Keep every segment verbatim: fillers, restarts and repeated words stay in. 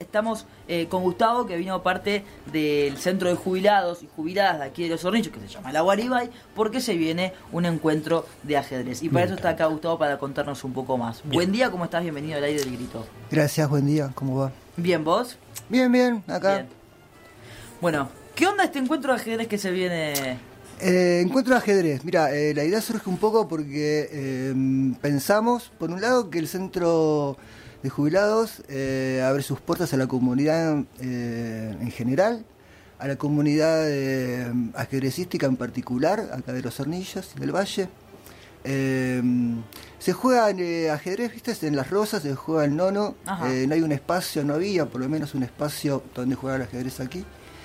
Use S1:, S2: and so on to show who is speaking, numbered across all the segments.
S1: estamos eh, con Gustavo, que vino parte del centro de jubilados y jubiladas de aquí de Los Hornillos, que se llama La Guaribay, porque se viene un encuentro de ajedrez. Y para eso está acá Gustavo para contarnos un poco más. Bien. Buen día, ¿cómo estás? Bienvenido al aire del Grito.
S2: Gracias, buen día, ¿cómo va?
S1: Bien, ¿vos?
S2: Bien, bien, acá. Bien.
S1: Bueno, ¿qué onda este encuentro de ajedrez que se viene?
S2: Eh, encuentro de ajedrez, mira, eh, la idea surge un poco porque eh, pensamos, por un lado, que el centro de jubilados eh, abre sus puertas a la comunidad eh, en general, a la comunidad eh, ajedrecística en particular, acá de Los Hornillos y del Valle. Eh, se juega eh, ajedrez, viste, en Las Rosas, se juega el nono, eh, no hay un espacio, no había por lo menos un espacio donde jugar al ajedrez aquí.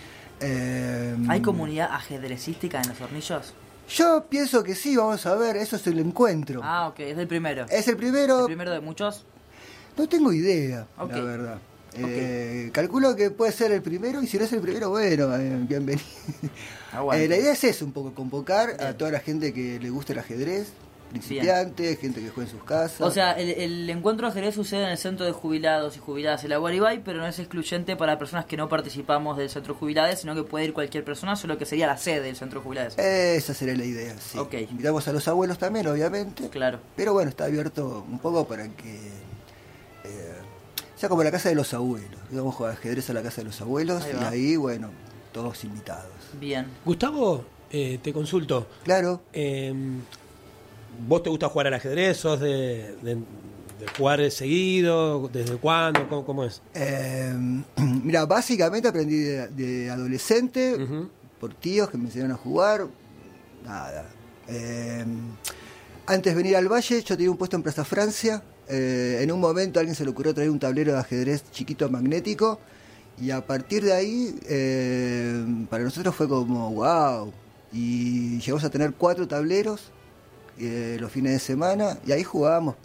S2: Eh,
S1: ¿Hay comunidad ajedrecística en Los Hornillos?
S2: Yo pienso que sí, vamos a ver, eso es el encuentro.
S1: Ah, ok, es el primero.
S2: Es el primero.
S1: ¿El primero de muchos?
S2: No tengo idea, okay. La verdad. Okay. Eh, calculo que puede ser el primero, y si no es el primero, bueno, eh, bienvenido. eh, la idea es eso, un poco, convocar Bien. a toda la gente que le guste el ajedrez, principiantes, Bien. gente que juega en sus casas.
S1: O sea, el, el encuentro de ajedrez sucede en el centro de jubilados y jubiladas en La Guaribay, pero no es excluyente para personas que no participamos del centro de jubiladas, sino que puede ir cualquier persona, solo que sería la sede del centro de jubiladas.
S2: Esa sería la idea, sí.
S1: Okay.
S2: Invitamos a los abuelos también, obviamente.
S1: Claro.
S2: Pero bueno, está abierto un poco para que eh, sea como la casa de los abuelos. Vamos a jugar ajedrez a la casa de los abuelos ahí y ahí, bueno, todos invitados.
S1: Bien.
S3: Gustavo, eh, te consulto.
S2: Claro.
S3: Eh, ¿Vos te gusta jugar al ajedrez? ¿Sos de, de, de jugar seguido? ¿Desde cuándo? ¿Cómo, cómo es?
S2: Eh, mira, básicamente aprendí de, de adolescente, uh-huh. por tíos que me enseñaron a jugar. Nada. Eh, antes de venir al Valle, yo tenía un puesto en Plaza Francia. Eh, en un momento a alguien se le ocurrió traer un tablero de ajedrez chiquito magnético. Y a partir de ahí, eh, para nosotros fue como, wow. Y llegamos a tener cuatro tableros. Eh, los fines de semana, y ahí jugábamos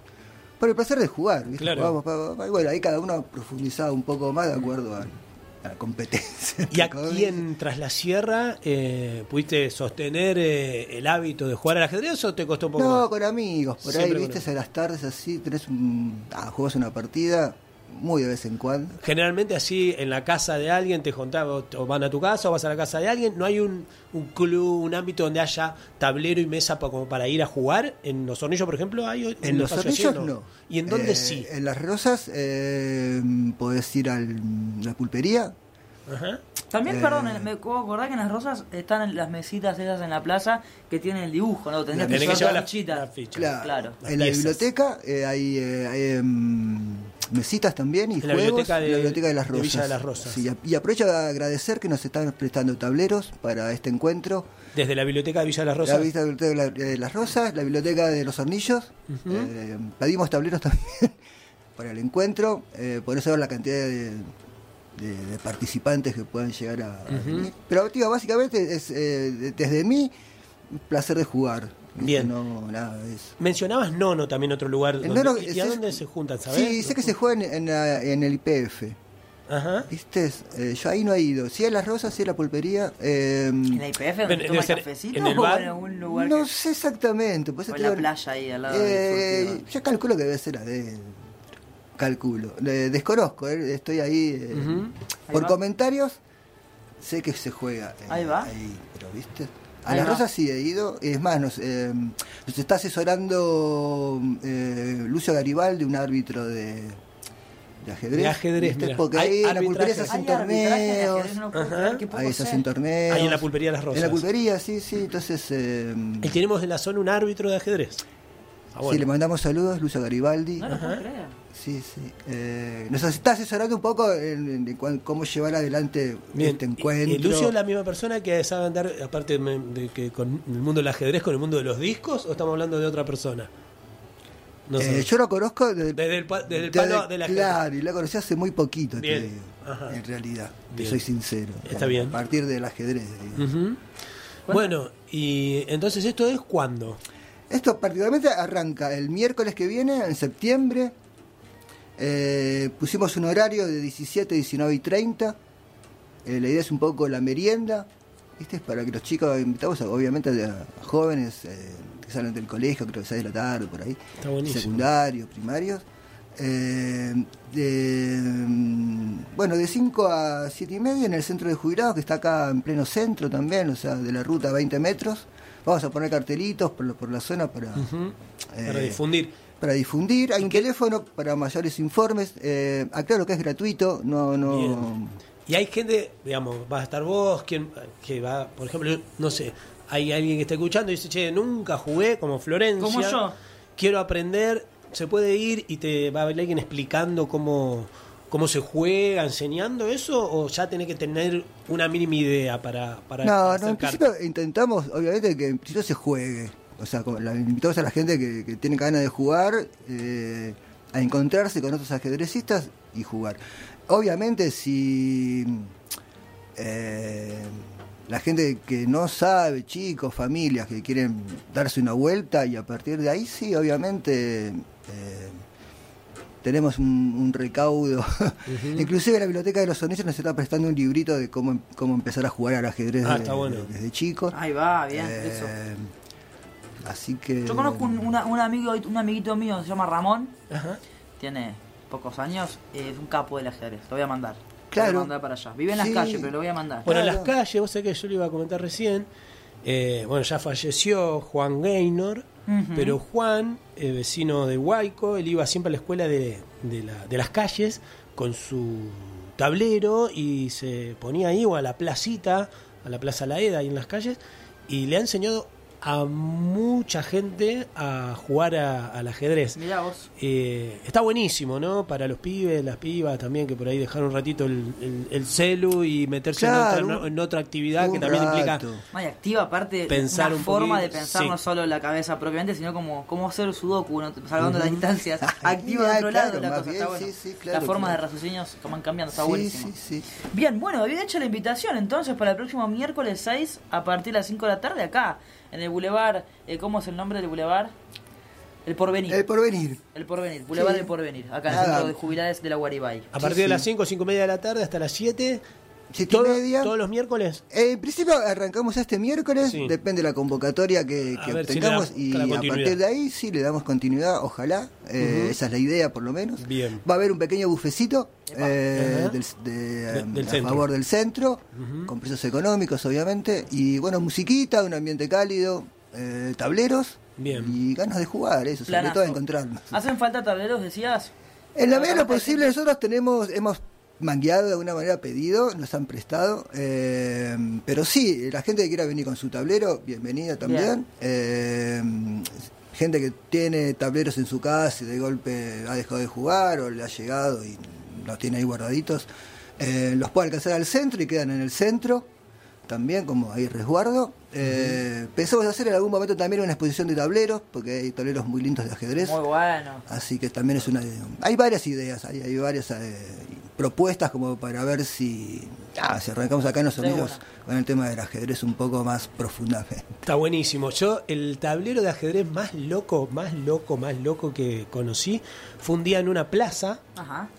S2: por el placer de jugar, ¿viste?
S3: Claro.
S2: Jugábamos pa, pa, y bueno, ahí cada uno profundizaba un poco más de acuerdo a, a la competencia.
S3: ¿Y aquí en Tras la Sierra eh, pudiste sostener eh, el hábito de jugar al ajedrez o te costó un poco
S2: no,
S3: más?
S2: Con amigos, por Siempre ahí, viste, a las tardes así, tenés un, ah, jugás una partida muy de vez en cuando.
S3: Generalmente así en la casa de alguien te juntás, o van a tu casa o vas a la casa de alguien. ¿No hay un, un club, un ámbito donde haya tablero y mesa pa, como para ir a jugar? En Los Hornillos, por ejemplo, hay.
S2: En Los Hornillos no. no.
S3: ¿Y en dónde
S2: eh,
S3: sí?
S2: En Las Rosas eh, podés ir a la pulpería.
S3: Ajá.
S1: También,
S2: eh,
S1: perdón, me puedo acordar que en Las Rosas están en las mesitas esas en la plaza que tienen el dibujo, ¿no? Tendrías
S3: que,
S1: que
S3: llevar la
S1: fichita.
S3: La ficha.
S2: Claro.
S1: claro.
S2: En la biblioteca eh, hay, eh, hay um, mesitas también y
S3: en
S2: juegos.
S3: La biblioteca de,
S2: en la biblioteca de Las Rosas.
S3: De Villa de Las Rosas.
S2: Sí, y aprovecho a agradecer que nos están prestando tableros para este encuentro.
S3: Desde la biblioteca de Villa de Las Rosas.
S2: La biblioteca de Las Rosas, la biblioteca de Los Hornillos. Uh-huh. eh, pedimos tableros también para el encuentro. Eh, por eso ver la cantidad de... De, de participantes que puedan llegar a, a uh-huh. venir. Pero, tío, básicamente es eh, desde mí un placer de jugar.
S3: Bien.
S2: No, nada de eso.
S3: Mencionabas Nono también, otro lugar. Donde,
S2: Nono,
S3: ¿Y a
S2: es,
S3: dónde se juntan, sabes?
S2: Sí, sé que se juega en, en, la, en el I P F.
S3: Ajá.
S2: ¿Viste? Eh, yo ahí no he ido. Sí en Las Rosas, sí en la pulpería. Eh,
S1: ¿En la I P F donde toma cafecito
S3: en el bar?
S1: o en algún lugar?
S2: No
S1: que...
S2: sé exactamente. Pues
S1: o en la playa ahí al lado
S2: eh,
S1: del
S2: Yo calculo que debe ser adentro. Calculo. Eh, desconozco, eh, estoy ahí. Eh,
S3: uh-huh.
S2: Por
S1: ahí
S2: comentarios, sé que se juega. Eh,
S1: ahí va.
S2: Ahí, pero ¿viste? A
S1: Ahí
S2: Las
S1: va.
S2: Rosas sí he ido. Es más, nos, eh, nos está asesorando eh, Lucio Garibaldi, un árbitro de, de ajedrez.
S3: De ajedrez,
S2: ¿viste? Porque ahí en la pulpería se hacen torneos.
S1: No
S2: ahí se hacen torneos.
S3: Ahí en la pulpería de Las Rosas.
S2: En la pulpería, sí, sí. Entonces. Eh,
S3: y tenemos en la zona un árbitro de ajedrez.
S2: Ah, bueno. Sí, le mandamos saludos, Lucio Garibaldi.
S1: No lo puedo creer.
S2: Sí, sí. Eh, nos está asesorando un poco en, en, en cómo llevar adelante
S3: Bien.
S2: este encuentro.
S3: ¿Y, y Lucio es la misma persona que sabe andar, aparte de, de que con el mundo del ajedrez, con el mundo de los discos, o estamos hablando de otra persona?
S2: No eh, yo lo conozco desde,
S3: desde el, desde el palo
S2: desde,
S3: de la
S2: Claro, y lo conocí hace muy poquito,
S3: bien.
S2: Te digo,
S3: Ajá.
S2: en realidad,
S3: bien.
S2: te soy sincero.
S3: Está bien.
S2: A partir del ajedrez.
S3: Uh-huh. Bueno, y entonces esto es ¿cuándo?
S2: Esto particularmente arranca el miércoles que viene, en septiembre. Eh, pusimos un horario de diecisiete, diecinueve y treinta. Eh, la idea es un poco la merienda, ¿viste? Es para que los chicos, invitamos a, obviamente a, a jóvenes eh, que salen del colegio, creo que seis de la tarde, por ahí.
S3: Está buenísimo.
S2: Secundarios, primarios. Eh, de, bueno, de cinco a siete y media en el centro de jubilados, que está acá en pleno centro también, o sea, de la ruta veinte metros. Vamos a poner cartelitos por, por la zona para,
S3: uh-huh.
S2: eh,
S3: para difundir.
S2: Para difundir. Hay un teléfono para mayores informes. Eh, aclaro que es gratuito, no... no
S3: Bien. Y hay gente, digamos, va a estar vos, quien que va, por ejemplo, no sé, hay alguien que está escuchando y dice, che, nunca jugué como Florencia.
S1: Como yo.
S3: Quiero aprender, se puede ir y te va a haber alguien explicando cómo, cómo se juega, enseñando eso, o ya tenés que tener una mínima idea para, para
S2: No,
S3: acercarte?
S2: no, en principio intentamos, obviamente, que en principio se juegue. O sea, como la, invitamos a la gente que, que tiene ganas de jugar, eh, a encontrarse con otros ajedrecistas y jugar. Obviamente, si eh, la gente que no sabe, chicos, familias que quieren darse una vuelta, y a partir de ahí sí, obviamente eh, tenemos un, un recaudo. Uh-huh. Inclusive la Biblioteca de los Hornillos nos está prestando un librito de cómo, cómo empezar a jugar al ajedrez
S3: ah,
S2: de,
S3: está bueno.
S2: de, desde chicos.
S1: Ahí va, bien,
S2: eh,
S1: eso.
S2: Así que...
S1: Yo conozco un, una, un amigo un amiguito mío, se llama Ramón.
S3: Ajá.
S1: Tiene pocos años, es un capo del ajedrez. Lo voy a mandar.
S2: Claro.
S1: Lo voy a mandar para allá. Vive en
S2: Sí.
S1: las calles, pero lo voy a mandar.
S3: Bueno,
S2: Claro.
S3: en las calles, vos sabés que yo le iba a comentar recién, eh, bueno, ya falleció Juan Gaynor,
S1: Uh-huh.
S3: pero Juan, eh, vecino de Huayco, él iba siempre a la escuela de, de, la, de las calles con su tablero y se ponía ahí o a la placita, a la Plaza Laeda, ahí en las calles, y le ha enseñado a mucha gente a jugar a, al ajedrez.
S1: Mirá vos.
S3: Eh, está buenísimo, ¿no? Para los pibes, las pibas también, que por ahí dejar un ratito el, el, el celu y meterse
S2: Claro,
S3: en, otra,
S2: un-
S3: en otra actividad que
S2: un
S3: también
S2: rato.
S3: implica
S1: Muy activa, aparte,
S3: Pensar
S1: una
S3: un
S1: forma
S3: poquito,
S1: de pensar
S3: sí.
S1: no solo la cabeza propiamente, sino como cómo hacer sudoku, ¿no? Salvando
S2: Uh-huh.
S1: las distancias. Activa de
S2: Ah,
S1: otro
S2: claro,
S1: lado la
S2: más
S1: cosa,
S2: bien,
S1: está bueno.
S2: sí, sí, claro,
S1: Las formas
S2: claro.
S1: de raciocinios que van cambiando, está
S2: sí,
S1: buenísimo.
S2: sí, sí.
S1: Bien, bueno, había hecho la invitación entonces para el próximo miércoles seis a partir de las cinco de la tarde acá, en el Boulevard, eh, ¿cómo es el nombre del Boulevard? El Porvenir.
S2: El porvenir.
S1: El Porvenir, Boulevard
S2: Sí.
S1: del Porvenir, acá en el
S2: Nada.
S1: centro de jubilados de la Guaribay.
S3: a
S2: Sí,
S3: partir de
S2: sí.
S3: las cinco, cinco y media de la tarde hasta las siete.
S2: Siete y
S3: Todo-
S2: media.
S3: ¿Todos los miércoles?
S2: Eh, en principio arrancamos este miércoles,
S3: Sí.
S2: depende de la convocatoria que,
S3: A
S2: que
S3: ver si le
S2: obtengamos,
S3: da-
S2: y
S3: la
S2: a
S3: continuidad.
S2: partir de ahí sí le damos continuidad, ojalá. Eh,
S3: Ujú.
S2: Esa es la idea, por lo menos.
S3: Bien.
S2: Va a haber un pequeño bufecito eh,
S3: Ajá.
S2: del, de,
S3: De- del
S2: a
S3: centro.
S2: favor del centro,
S3: Ujú.
S2: con precios económicos, obviamente. Y bueno, musiquita, un ambiente cálido, eh, tableros
S3: Bien.
S2: y ganas de jugar, eso, sobre
S1: Planazo.
S2: todo de encontrarnos.
S1: ¿Hacen falta tableros, decías?
S2: En la medida de lo
S1: Acá hay
S2: posible,
S1: gente-
S2: nosotros tenemos, hemos mangueado de alguna manera pedido, nos han prestado, eh, pero sí, la gente que quiera venir con su tablero, bienvenida también. Eh, gente que tiene tableros en su casa y de golpe ha dejado de jugar o le ha llegado y los tiene ahí guardaditos, eh, los puede alcanzar al centro y quedan en el centro también, como ahí resguardo. Eh, Pensamos hacer en algún momento también una exposición de tableros, porque hay tableros muy lindos de ajedrez.
S1: Muy bueno.
S2: Así que también es una... Hay varias ideas, hay, hay varias eh, propuestas como para ver si... Ah, si arrancamos acá en los Hornillos
S1: Seguro.
S2: con el tema del ajedrez un poco más profundamente.
S3: Está buenísimo. Yo, el tablero de ajedrez más loco, más loco, más loco que conocí fue un día en una plaza.
S1: Ajá.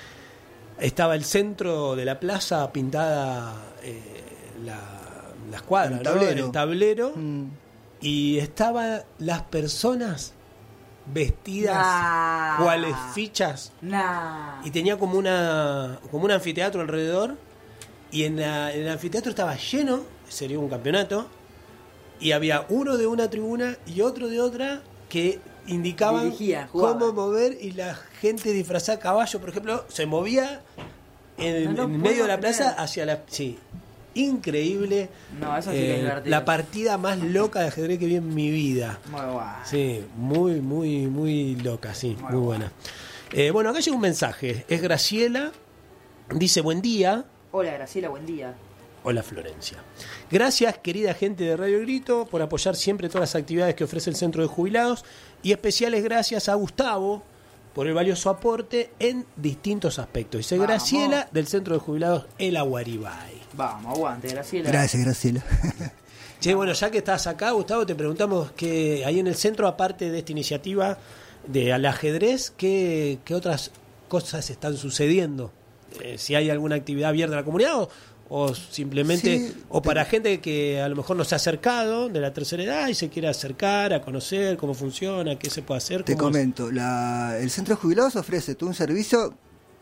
S3: Estaba el centro de la plaza pintada, eh, la, la escuadra,
S2: El
S3: ¿no?
S2: tablero.
S3: El tablero.
S2: Mm.
S3: Y estaban las personas vestidas
S1: Nah.
S3: cuales fichas.
S1: Nah.
S3: Y tenía como una como un anfiteatro alrededor. Y en, la- en el anfiteatro estaba lleno, sería un campeonato. Y había uno de una tribuna y otro de otra que indicaban
S1: Dirigían, jugaban.
S3: cómo mover. Y la gente disfrazada a caballo, por ejemplo, se movía en,
S1: No lo
S3: en
S1: puedo
S3: medio de la
S1: creer.
S3: plaza hacia la... Sí, increíble.
S1: No, eso sí que es
S3: Eh,
S1: divertido.
S3: la partida más loca de ajedrez que vi en mi vida.
S1: Muy bueno.
S3: Sí, muy, muy, muy loca, sí,
S1: Muy
S3: muy buena. Eh, bueno, acá llega un mensaje. Es Graciela. Dice, buen día.
S1: Hola, Graciela, buen día.
S3: Hola, Florencia. Gracias, querida gente de Radio El Grito, por apoyar siempre todas las actividades que ofrece el Centro de Jubilados. Y especiales gracias a Gustavo por el valioso aporte en distintos aspectos. Dice
S1: Vamos.
S3: Graciela, del Centro de Jubilados El Aguaribay.
S1: Vamos, aguante, Graciela.
S2: Gracias, Graciela.
S3: Che, bueno, ya que estás acá, Gustavo, te preguntamos que ahí en el centro, aparte de esta iniciativa de al ajedrez, ¿qué, qué otras cosas están sucediendo? Eh, si hay alguna actividad abierta a la comunidad o, o simplemente,
S2: Sí,
S3: o para
S2: te-
S3: gente que a lo mejor no se ha acercado de la tercera edad y se quiere acercar a conocer cómo funciona, qué se puede hacer.
S2: Te
S3: cómo es.
S2: comento, la, el Centro de Jubilados ofrece todo un servicio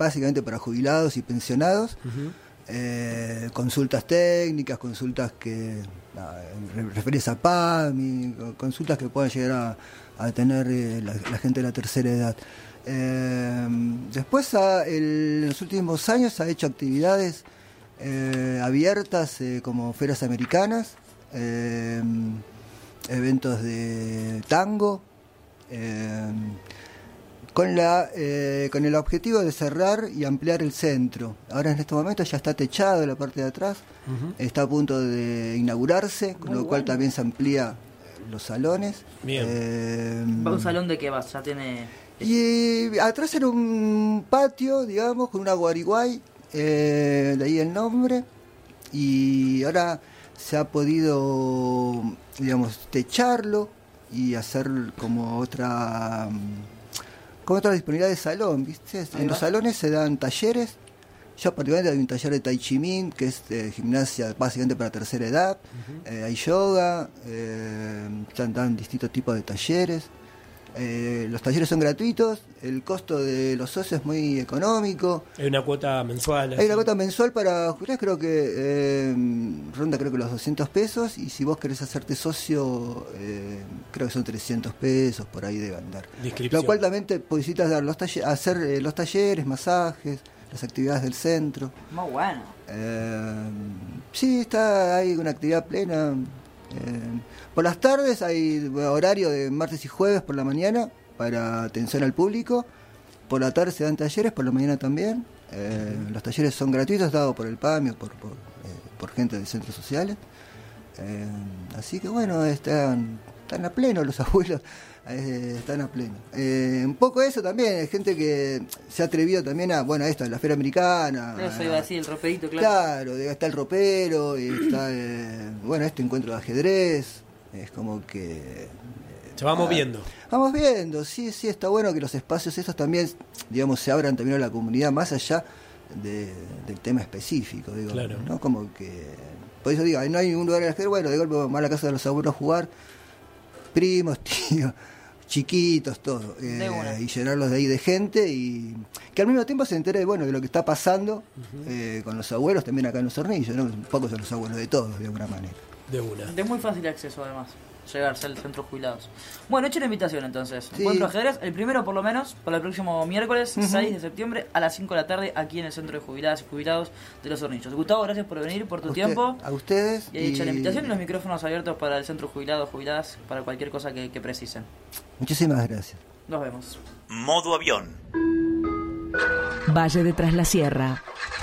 S2: básicamente para jubilados y pensionados.
S3: Ujú.
S2: Eh, consultas técnicas, consultas que nada, referidas a P A M I, consultas que puedan llegar a, a tener eh, la, la gente de la tercera edad. Eh, después, a, el, en los últimos años, ha hecho actividades eh, abiertas eh, como ferias americanas, eh, eventos de tango, eh, con la eh, con el objetivo de cerrar y ampliar el centro. Ahora en este momento ya está techado la parte de atrás,
S3: Ujú.
S2: está a punto de inaugurarse, con
S1: Muy
S2: lo cual
S1: bueno.
S2: también se amplía los salones.
S3: Bien.
S2: Eh,
S1: ¿Va un salón de qué vas? Ya tiene...
S2: y atrás era un patio, digamos, con una guariguay, eh, de ahí el nombre, y ahora se ha podido, digamos, techarlo y hacer como otra... con otra disponibilidad de salón, ¿viste?
S1: Ahí
S2: En
S1: va.
S2: los salones se dan talleres. Yo particularmente hay un taller de Tai Chi Min, que es eh, gimnasia básicamente para tercera edad.
S3: Ujú.
S2: Eh, hay yoga, eh, dan, dan distintos tipos de talleres. Eh, los talleres son gratuitos, el costo de los socios es muy económico.
S3: Hay una cuota mensual.
S2: Hay
S3: así.
S2: una cuota mensual para jubilados, creo que eh, ronda creo que los doscientos pesos, y si vos querés hacerte socio, eh, creo que son trescientos pesos, por ahí debe andar.
S3: De inscripción.
S2: Lo cual también te necesitas dar los talle- hacer eh, los talleres, masajes, las actividades del centro.
S1: Muy bueno.
S2: Eh, sí, está, hay una actividad plena. Eh, por las tardes hay horario de martes y jueves por la mañana para atención al público. Por la tarde se dan talleres, por la mañana también. Eh, los talleres son gratuitos, dados por el P A M I o por, por, eh, por gente de centros sociales. Eh, así que bueno, están, están a pleno los abuelos, eh, están a pleno. Eh, un poco eso también, hay gente que se ha atrevido también a, bueno, esto, la feria americana.
S1: Eso iba a decir, el roperito, claro.
S2: Claro, está el ropero, y está, eh, bueno, este encuentro de ajedrez, es como que...
S3: Se va moviendo.
S2: Vamos viendo, sí, sí, está bueno que los espacios estos también, digamos, se abran también a la comunidad, más allá de, del tema específico, digo,
S3: Claro.
S2: ¿no? Como que, por eso digo, no hay un lugar en el ajedrez, bueno, de golpe vamos a la casa de los abuelos a jugar, primos, tíos, chiquitos, todo, eh,
S1: De una.
S2: y llenarlos de ahí de gente, y que al mismo tiempo se entere, bueno, de lo que está pasando eh, con los abuelos también acá en los Hornillos, ¿no? Un poco son los abuelos de todos, de alguna manera.
S3: De una.
S1: De muy fácil acceso, además, llegarse al centro jubilados. Bueno, echen la invitación entonces.
S2: Sí.
S1: Encuentro ajedrez, el primero por lo menos, para el próximo miércoles,
S2: Ujú.
S1: seis de septiembre, a las cinco de la tarde, aquí en el centro de jubiladas y jubilados de los Hornillos. Gustavo, gracias por venir, por tu
S2: A usted-
S1: tiempo.
S2: A ustedes.
S1: Y hecha la invitación y los micrófonos abiertos para el centro jubilados, jubiladas, para cualquier cosa que, que precisen.
S2: Muchísimas gracias.
S1: Nos vemos.
S4: Modo avión.
S5: Valle de Tras la Sierra.